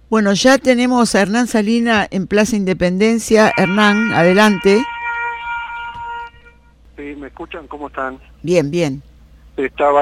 Bueno, ya tenemos a Hernán Salina en Plaza Independencia. Hernán, adelante. Sí, ¿me escuchan? ¿Cómo están? Bien, bien. Estaba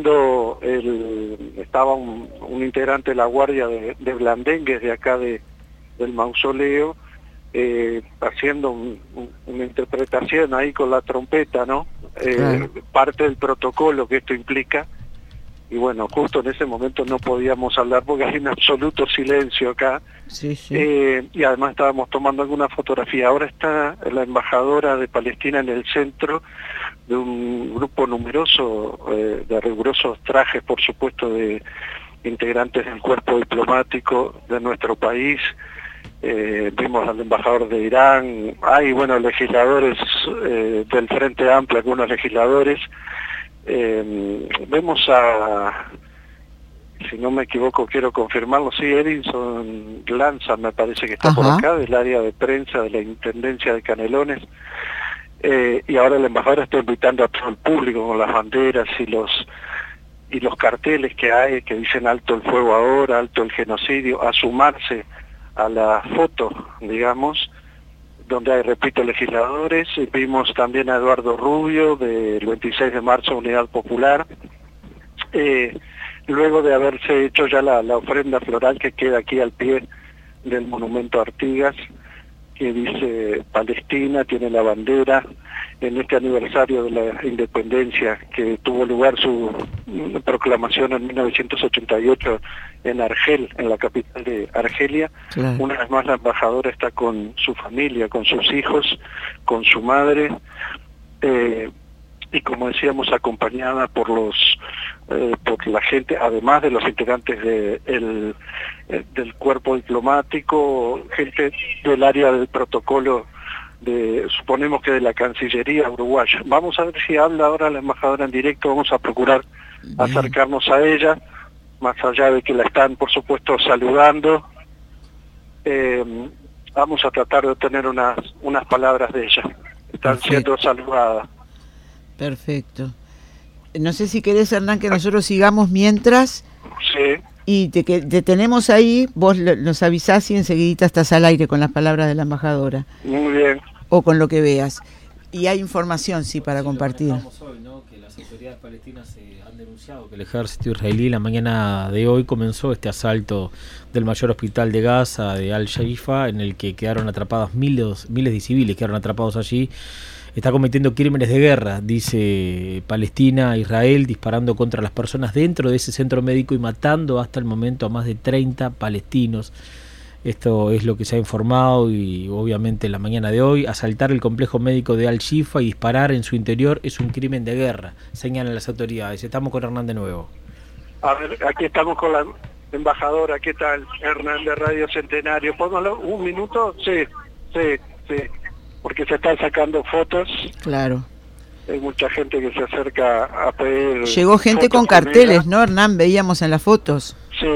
un integrante de la guardia de Blandengues, de acá del mausoleo, haciendo una interpretación ahí con la trompeta, ¿no? Claro. Parte del protocolo que esto implica. Y bueno, justo en ese momento no podíamos hablar porque hay un absoluto silencio acá. Sí, sí. Y además estábamos tomando alguna fotografía. Ahora está la embajadora de Palestina en el centro de un grupo numeroso de rigurosos trajes, por supuesto, de integrantes del cuerpo diplomático de nuestro país. Vimos al embajador de Irán, hay, bueno, legisladores del Frente Amplio, algunos legisladores. Vemos si no me equivoco, quiero confirmarlo, sí, Edinson Lanza me parece que está por acá, del área de prensa de la Intendencia de Canelones, y ahora el embajador está invitando a todo el público con las banderas y los carteles que hay, que dicen alto el fuego ahora, alto el genocidio, a sumarse a la foto, digamos, donde hay, repito, legisladores. Vimos también a Eduardo Rubio, del 26 de marzo, Unidad Popular, luego de haberse hecho ya la ofrenda floral que queda aquí al pie del monumento a Artigas, que dice Palestina, tiene la bandera, en este aniversario de la independencia que tuvo lugar su proclamación en 1988 en Argel, en la capital de Argelia. Claro. Una vez más la embajadora está con su familia, con sus hijos, con su madre, y como decíamos, acompañada por la gente, además de los integrantes del cuerpo diplomático, gente del área del protocolo, suponemos que de la Cancillería uruguaya. Vamos a ver si habla ahora la embajadora en directo, vamos a procurar acercarnos a ella, más allá de que la están, por supuesto, saludando. Vamos a tratar de obtener unas palabras de ella. Están siendo saludadas. Perfecto. No sé si querés, Hernán, que nosotros sigamos mientras. Sí. Y te tenemos ahí, vos nos avisás y enseguidita estás al aire con las palabras de la embajadora. Muy bien. O con lo que veas. Y hay información, sí, para compartir. Hoy, ¿no? Que las autoridades palestinas han denunciado que el ejército israelí la mañana de hoy comenzó este asalto del mayor hospital de Gaza, de Al-Shaifa, en el que quedaron atrapados miles de civiles, quedaron atrapados allí. Está cometiendo crímenes de guerra, dice Palestina, Israel, disparando contra las personas dentro de ese centro médico y matando hasta el momento a más de 30 palestinos. Esto es lo que se ha informado y obviamente en la mañana de hoy, asaltar el complejo médico de Al-Shifa y disparar en su interior es un crimen de guerra, señalan las autoridades. Estamos con Hernán de nuevo. A ver, aquí estamos con la embajadora. ¿Qué tal, Hernán de Radio Centenario? ¿Póngalo un minuto? Sí. Porque se están sacando fotos. Claro. Hay mucha gente que se acerca a pedir. Llegó gente con carteles, ¿no, Hernán? Veíamos en las fotos. Sí,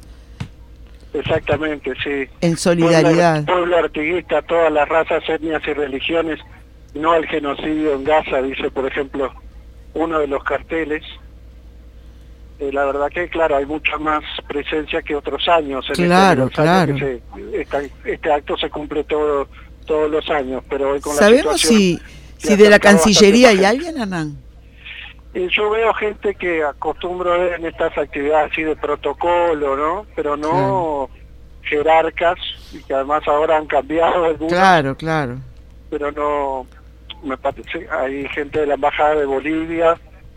exactamente, sí. En solidaridad. Pueblo artiguista, todas las razas, etnias y religiones, no al genocidio en Gaza, dice, por ejemplo, uno de los carteles. La verdad que, claro, hay mucha más presencia que otros años. Claro, claro. Este acto se cumple todos los años, pero hoy con la ¿sabemos si de la Cancillería hay alguien, Hernán? Yo veo gente que acostumbro a ver en estas actividades así de protocolo, ¿no? Pero no jerarcas, y que además ahora han cambiado algunos. Claro. Pero no, me parece, hay gente de la Embajada de Bolivia,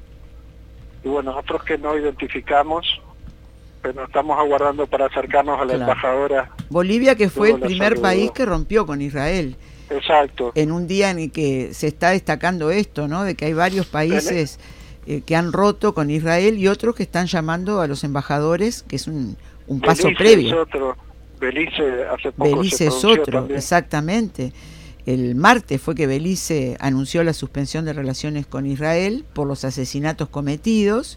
y bueno, otros que no identificamos, pero estamos aguardando para acercarnos a la embajadora. Bolivia, que fue el primer país que rompió con Israel. Exacto. En un día en el que se está destacando esto, ¿no? De que hay varios países que han roto con Israel y otros que están llamando a los embajadores, que es un paso previo. Belice hace poco Belice es otro, también. Exactamente. El martes fue que Belice anunció la suspensión de relaciones con Israel por los asesinatos cometidos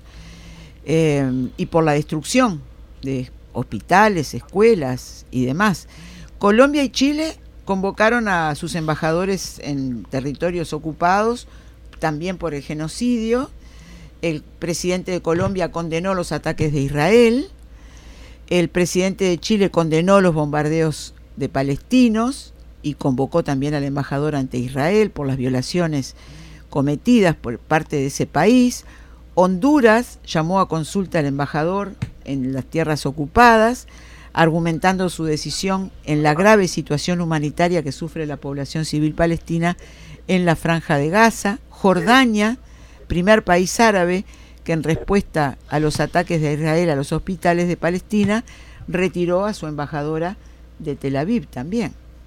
y por la destrucción de hospitales, escuelas y demás. Colombia y Chile convocaron a sus embajadores en territorios ocupados, también por el genocidio. El presidente de Colombia condenó los ataques de Israel. El presidente de Chile condenó los bombardeos de palestinos y convocó también al embajador ante Israel por las violaciones cometidas por parte de ese país. Honduras llamó a consulta al embajador en las tierras ocupadas, argumentando su decisión en la grave situación humanitaria que sufre la población civil palestina en la Franja de Gaza. Jordania, primer país árabe que en respuesta a los ataques de Israel a los hospitales de Palestina, retiró a su embajadora de Tel Aviv también.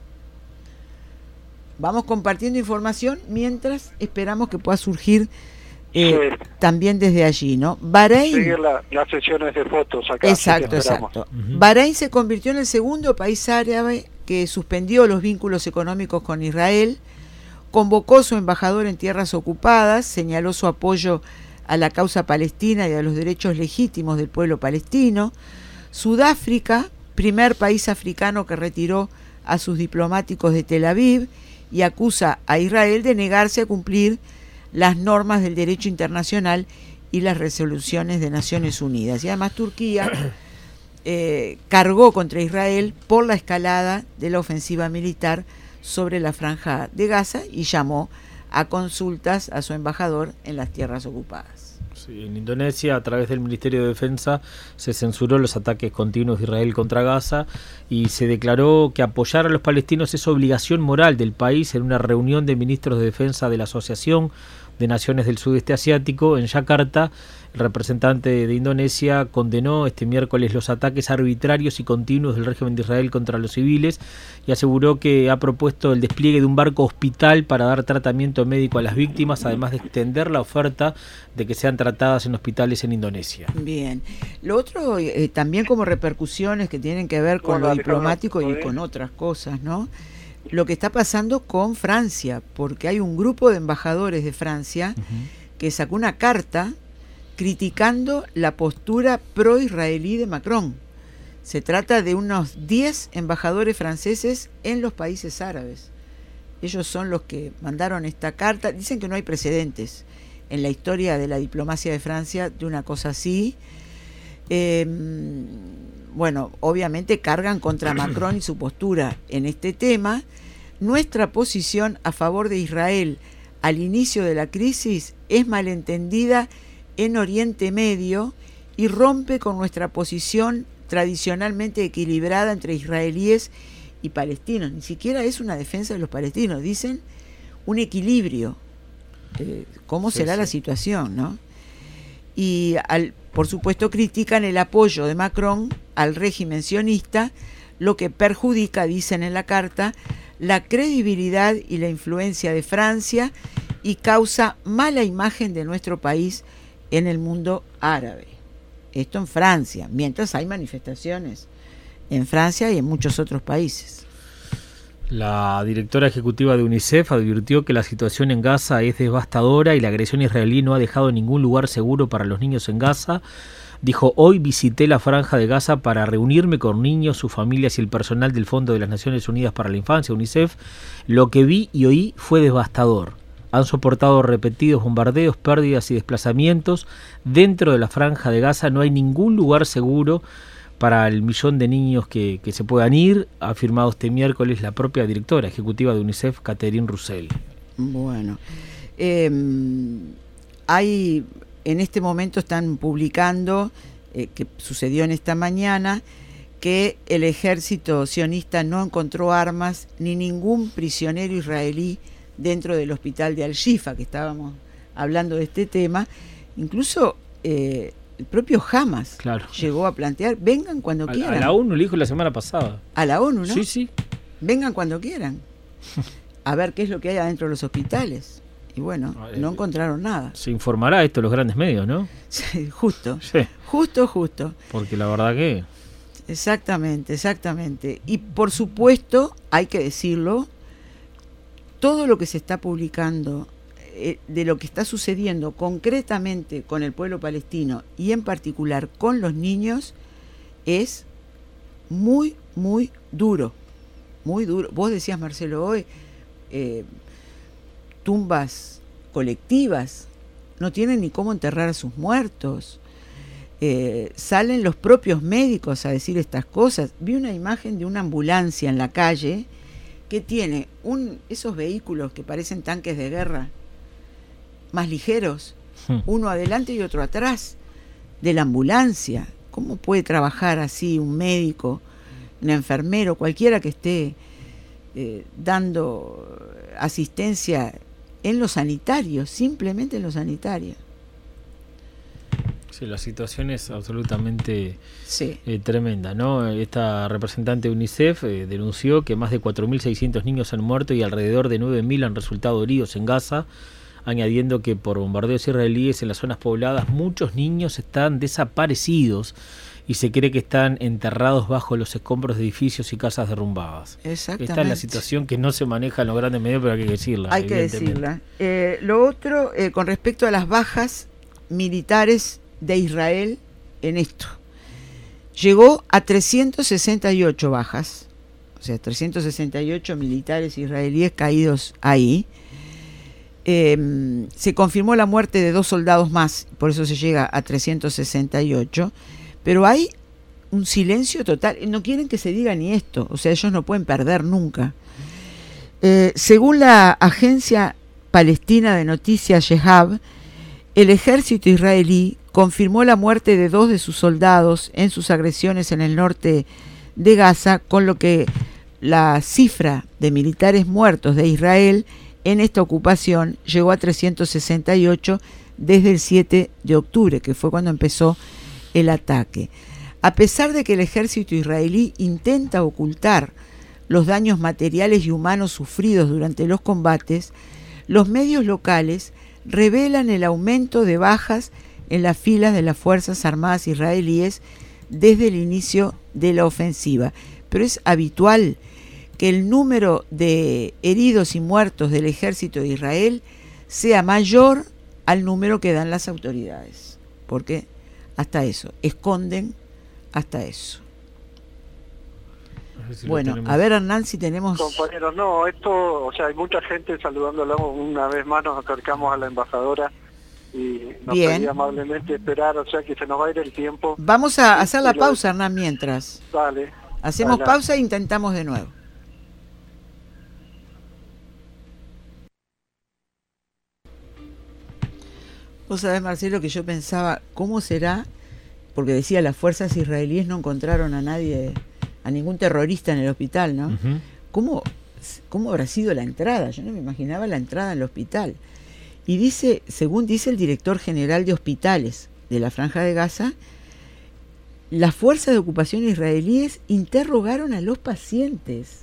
Vamos compartiendo información mientras esperamos que pueda surgir también desde allí, ¿no? Bahrein. Siguen las sesiones de fotos acá. Exacto. Bahrein se convirtió en el segundo país árabe que suspendió los vínculos económicos con Israel, convocó a su embajador en tierras ocupadas, señaló su apoyo a la causa palestina y a los derechos legítimos del pueblo palestino. Sudáfrica, primer país africano que retiró a sus diplomáticos de Tel Aviv y acusa a Israel de negarse a cumplir las normas del derecho internacional y las resoluciones de Naciones Unidas. Y además Turquía cargó contra Israel por la escalada de la ofensiva militar sobre la Franja de Gaza y llamó a consultas a su embajador en las tierras ocupadas. Sí, en Indonesia, a través del Ministerio de Defensa, se censuró los ataques continuos de Israel contra Gaza y se declaró que apoyar a los palestinos es obligación moral del país en una reunión de ministros de defensa de la Asociación de Naciones del Sudeste Asiático en Yakarta. El representante de Indonesia condenó este miércoles los ataques arbitrarios y continuos del régimen de Israel contra los civiles y aseguró que ha propuesto el despliegue de un barco hospital para dar tratamiento médico a las víctimas, además de extender la oferta de que sean tratadas en hospitales en Indonesia. Bien. Lo otro, también como repercusiones que tienen que ver con lo diplomático y con otras cosas, ¿no? Lo que está pasando con Francia, porque hay un grupo de embajadores de Francia que sacó una carta criticando la postura pro-israelí de Macron. Se trata de unos 10 embajadores franceses en los países árabes. Ellos son los que mandaron esta carta. Dicen que no hay precedentes en la historia de la diplomacia de Francia de una cosa así. Bueno, obviamente cargan contra Macron y su postura en este tema. Nuestra posición a favor de Israel al inicio de la crisis es malentendida en Oriente Medio y rompe con nuestra posición tradicionalmente equilibrada entre israelíes y palestinos. Ni siquiera es una defensa de los palestinos, dicen un equilibrio. ¿Cómo será la situación, no? Y por supuesto critican el apoyo de Macron al régimen sionista, lo que perjudica, dicen en la carta, la credibilidad y la influencia de Francia y causa mala imagen de nuestro país en el mundo árabe. Esto en Francia, mientras hay manifestaciones en Francia y en muchos otros países. La directora ejecutiva de UNICEF advirtió que la situación en Gaza es devastadora y la agresión israelí no ha dejado ningún lugar seguro para los niños en Gaza. Dijo: hoy visité la Franja de Gaza para reunirme con niños, sus familias y el personal del Fondo de las Naciones Unidas para la Infancia, UNICEF. Lo que vi y oí fue devastador. Han soportado repetidos bombardeos, pérdidas y desplazamientos. Dentro de la Franja de Gaza no hay ningún lugar seguro para el millón de niños que se puedan ir, ha afirmado este miércoles la propia directora ejecutiva de UNICEF, Catherine Russell. Bueno, hay... En este momento están publicando, que sucedió en esta mañana, que el ejército sionista no encontró armas ni ningún prisionero israelí dentro del hospital de Al-Shifa, que estábamos hablando de este tema. Incluso el propio Hamas llegó a plantear, vengan cuando quieran. A la ONU le dijo la semana pasada. A la ONU, ¿no? Sí. Vengan cuando quieran. A ver qué es lo que hay adentro de los hospitales. Y bueno, no encontraron nada. Se informará esto en los grandes medios, ¿no? Sí, justo. Sí. Justo. Porque la verdad que... Exactamente. Y por supuesto, hay que decirlo, todo lo que se está publicando de lo que está sucediendo concretamente con el pueblo palestino y en particular con los niños es muy, muy duro. Muy duro. Vos decías, Marcelo, hoy... tumbas colectivas, no tienen ni cómo enterrar a sus muertos. salen los propios médicos a decir estas cosas. Vi una imagen de una ambulancia en la calle que tiene esos vehículos que parecen tanques de guerra, más ligeros, uno adelante y otro atrás de la ambulancia. ¿Cómo puede trabajar así un médico, un enfermero, cualquiera que esté dando asistencia en los sanitarios, simplemente en los sanitarios? Sí, la situación es absolutamente sí. Tremenda, ¿no? Esta representante de UNICEF denunció que más de 4.600 niños han muerto y alrededor de 9.000 han resultado heridos en Gaza, añadiendo que por bombardeos israelíes en las zonas pobladas muchos niños están desaparecidos y se cree que están enterrados bajo los escombros de edificios y casas derrumbadas. Exactamente. Esta es la situación que no se maneja en los grandes medios, pero hay que decirla. Hay que decirla. Lo otro, con respecto a las bajas militares de Israel en esto, llegó a 368 bajas, o sea, 368 militares israelíes caídos ahí. Se confirmó la muerte de 2 soldados más, por eso se llega a 368, pero hay un silencio total, no quieren que se diga ni esto, o sea, ellos no pueden perder nunca. Según la agencia palestina de noticias Yehab, el ejército israelí confirmó la muerte de 2 de sus soldados en sus agresiones en el norte de Gaza, con lo que la cifra de militares muertos de Israel en esta ocupación llegó a 368 desde el 7 de octubre, que fue cuando empezó el ataque. A pesar de que el ejército israelí intenta ocultar los daños materiales y humanos sufridos durante los combates, los medios locales revelan el aumento de bajas en las filas de las Fuerzas Armadas israelíes desde el inicio de la ofensiva. Pero es habitual que el número de heridos y muertos del ejército de Israel sea mayor al número que dan las autoridades, porque hasta eso, esconden hasta eso. Bueno, a ver, Hernán, si tenemos... Compañeros, no, esto, o sea, hay mucha gente saludándolo. Una vez más nos acercamos a la embajadora y nos pedía amablemente esperar, o sea que se nos va a ir el tiempo. Vamos a hacer la pausa, Hernán, mientras. Dale. Hacemos pausa e intentamos de nuevo. Vos sabés, Marcelo, que yo pensaba, ¿cómo será? Porque decía, las fuerzas israelíes no encontraron a nadie, a ningún terrorista en el hospital, ¿no? ¿Cómo habrá sido la entrada? Yo no me imaginaba la entrada en el hospital. Y dice, según dice el director general de hospitales de la Franja de Gaza, las fuerzas de ocupación israelíes interrogaron a los pacientes,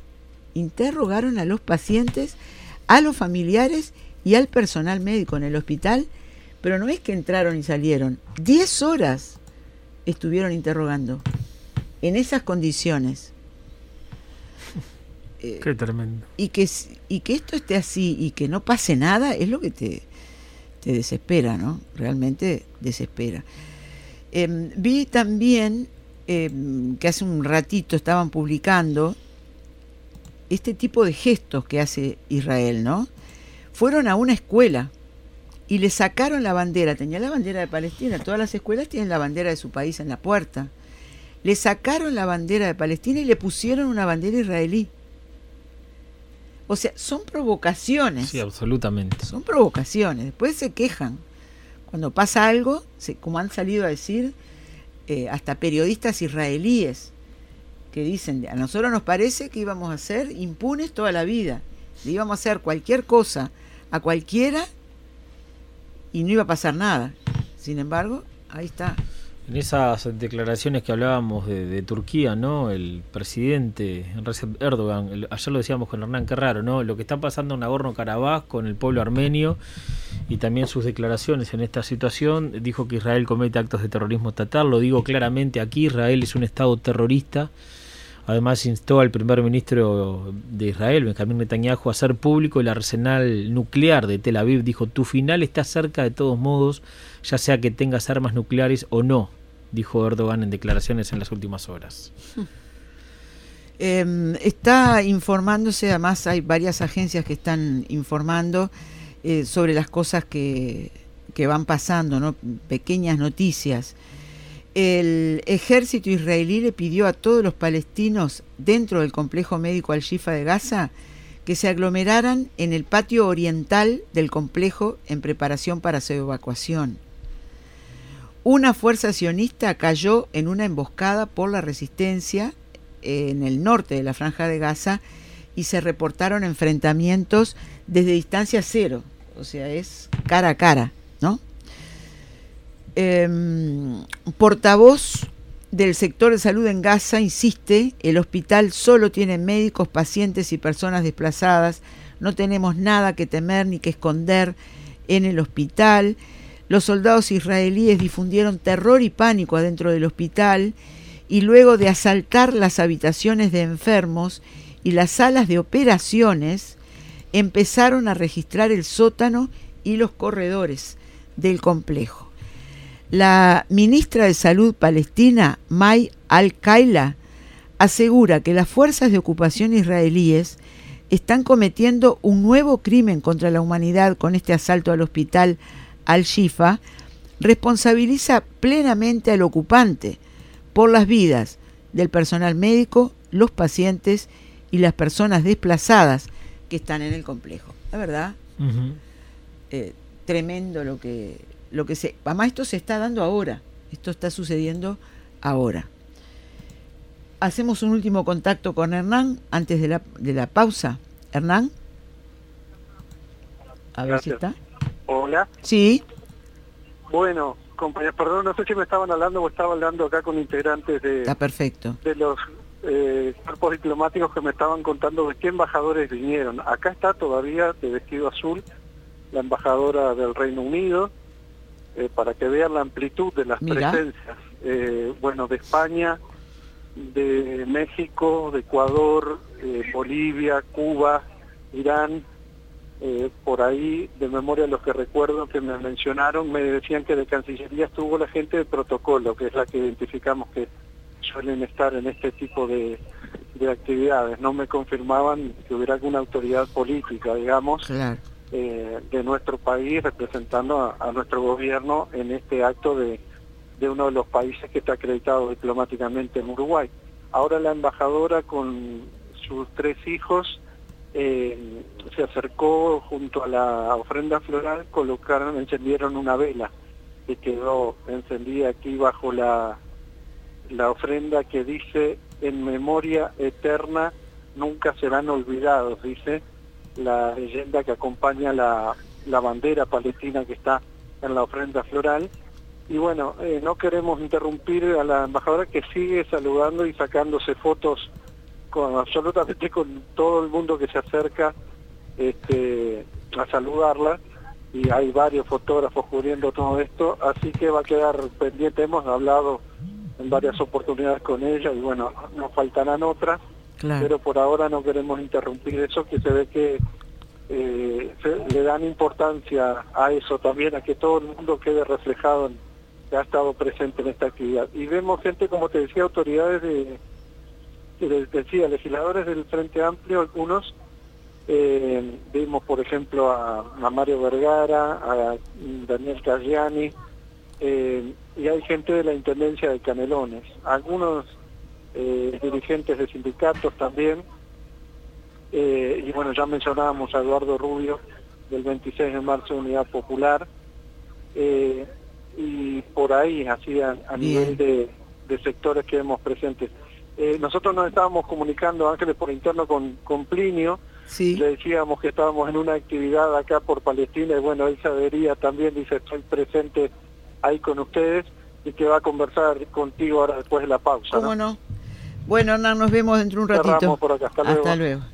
a los familiares y al personal médico en el hospital, pero no es que entraron y salieron, 10 horas estuvieron interrogando en esas condiciones. Qué tremendo. Y que esto esté así y que no pase nada es lo que te desespera, ¿no? Realmente desespera. Vi también que hace un ratito estaban publicando este tipo de gestos que hace Israel, ¿no? Fueron a una escuela y le sacaron la bandera, tenía la bandera de Palestina, todas las escuelas tienen la bandera de su país en la puerta. Le sacaron la bandera de Palestina y le pusieron una bandera israelí. O sea, son provocaciones. Sí, absolutamente. Son provocaciones. Después se quejan. Cuando pasa algo, como han salido a decir hasta periodistas israelíes, que dicen, a nosotros nos parece que íbamos a ser impunes toda la vida. Le íbamos a hacer cualquier cosa a cualquiera y no iba a pasar nada. Sin embargo, ahí está. En esas declaraciones que hablábamos de Turquía, ¿no? El presidente Recep Erdogan, ayer lo decíamos con Hernán, qué raro, ¿no? Lo que está pasando en Nagorno-Karabaj con el pueblo armenio y también sus declaraciones en esta situación, dijo que Israel comete actos de terrorismo estatal, lo digo claramente aquí, Israel es un estado terrorista. Además instó al primer ministro de Israel, Benjamín Netanyahu, a hacer público el arsenal nuclear de Tel Aviv. Dijo, tu final está cerca de todos modos, ya sea que tengas armas nucleares o no, dijo Erdogan en declaraciones en las últimas horas. Está informándose, además hay varias agencias que están informando sobre las cosas que van pasando, ¿no? Pequeñas noticias. el ejército israelí le pidió a todos los palestinos dentro del complejo médico Al-Shifa de Gaza que se aglomeraran en el patio oriental del complejo en preparación para su evacuación. Una fuerza sionista cayó en una emboscada por la resistencia en el norte de la Franja de Gaza y se reportaron enfrentamientos desde distancia cero, o sea, es cara a cara, ¿no? Portavoz del sector de salud en Gaza insiste, el hospital solo tiene médicos, pacientes y personas desplazadas, no tenemos nada que temer ni que esconder en el hospital. Los soldados israelíes difundieron terror y pánico adentro del hospital y luego de asaltar las habitaciones de enfermos y las salas de operaciones, empezaron a registrar el sótano y los corredores del complejo. La ministra de Salud palestina, May Al-Kaila, asegura que las fuerzas de ocupación israelíes están cometiendo un nuevo crimen contra la humanidad con este asalto al hospital Al-Shifa, responsabiliza plenamente al ocupante por las vidas del personal médico, los pacientes y las personas desplazadas que están en el complejo. La verdad, tremendo lo que se... Además, esto se está dando ahora, esto está sucediendo ahora. Hacemos un último contacto con Hernán antes de la pausa. Hernán, a ver si está. Hola. Sí. Bueno, compañeros, perdón, no sé si me estaban hablando o estaba hablando acá con integrantes Está perfecto. de los cuerpos diplomáticos que me estaban contando de qué embajadores vinieron. Acá está todavía de vestido azul la embajadora del Reino Unido, para que vean la amplitud de las presencias. Bueno, de España, de México, de Ecuador, Bolivia, Cuba, Irán, por ahí, de memoria los que recuerdo que me mencionaron, me decían que de Cancillería estuvo la gente de protocolo, que es la que identificamos que suelen estar en este tipo de actividades. No me confirmaban que hubiera alguna autoridad política, digamos, claro, de nuestro país representando a nuestro gobierno en este acto de uno de los países que está acreditado diplomáticamente en Uruguay. Ahora la embajadora con sus 3 hijos se acercó junto a la ofrenda floral, encendieron una vela que quedó encendida aquí bajo la ofrenda que dice: en memoria eterna nunca serán olvidados, dice la leyenda que acompaña la bandera palestina que está en la ofrenda floral. Y bueno, no queremos interrumpir a la embajadora, que sigue saludando y sacándose fotos absolutamente con todo el mundo que se acerca a saludarla, y hay varios fotógrafos cubriendo todo esto, así que va a quedar pendiente. Hemos hablado en varias oportunidades con ella y bueno, nos faltarán otras, claro, pero por ahora no queremos interrumpir eso, que se ve que le dan importancia a eso también, a que todo el mundo quede reflejado que ha estado presente en esta actividad. Y vemos gente, como te decía, autoridades legisladores del Frente Amplio, algunos, vimos por ejemplo a Mario Vergara, a Daniel Caggiani, y hay gente de la Intendencia de Canelones, algunos dirigentes de sindicatos también, y bueno, ya mencionábamos a Eduardo Rubio del 26 de marzo, Unidad Popular, y por ahí, así a nivel de sectores que vemos presentes. Nosotros nos estábamos comunicando, Ángeles, por interno con Plinio, sí, le decíamos que estábamos en una actividad acá por Palestina, y bueno, él sabería también, dice, estoy presente ahí con ustedes, y que va a conversar contigo ahora después de la pausa. ¿Cómo no? Bueno, Hernán, nos vemos dentro de un ratito. Cerramos por acá. Hasta luego. Hasta luego.